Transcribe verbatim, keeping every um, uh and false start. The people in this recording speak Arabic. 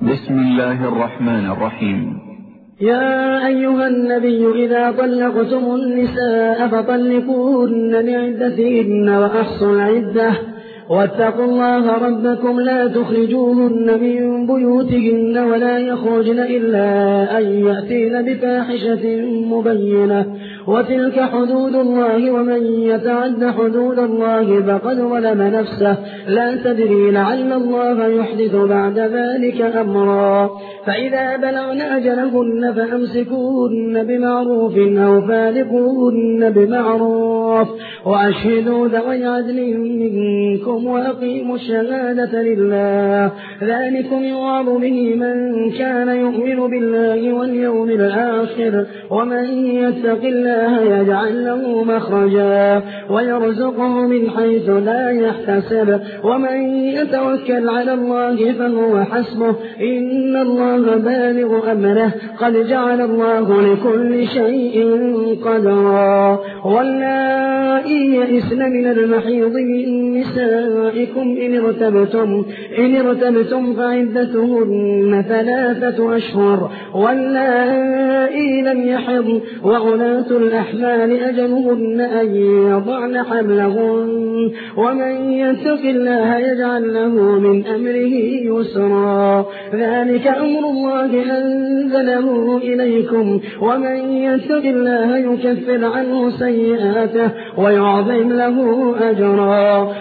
بسم الله الرحمن الرحيم. يا أيها النبي إذا طلقتم النساء فطلقوهن لعدتهن وأحصوا العدة واتقوا الله ربكم لا تخرجوهن من بيوتهن ولا يخرجن إلا أن يأتين بفاحشة مبينة وتلك حدود الله ومن يتعد حدود الله فقد ظلم نفسه لا تدري لعل الله يحدث بعد ذلك أمرا. فإذا بلغن أجلهن فأمسكوهن بمعروف أو فارقوهن بمعروف وأشهدوا ذوي عدل منكم وأقيموا الشهادة لله ذلكم يوعظ به من كان يؤمن بالله واليوم الآخر ومن يتق الله يجعل له مخرجا ويرزقه من حيث لا يحتسب ومن يتوكل على الله فهو حسبه إن الله بالغ أمره قد جعل الله لكل شيء قدرا. واللائي يئسن من المحيض من نسائكم إن ارتبتم, إن ارتبتم فعدتهن ثلاثة أشهر واللائي لم يحض وأولاة الأحمال أجلهن أن يضعن حملهن ومن يتق الله يجعل له من أمره يسرا ذلك أمر الله أنزله إليكم ومن يتق الله يكفر عنه سيئاته ويعظم له أجرا.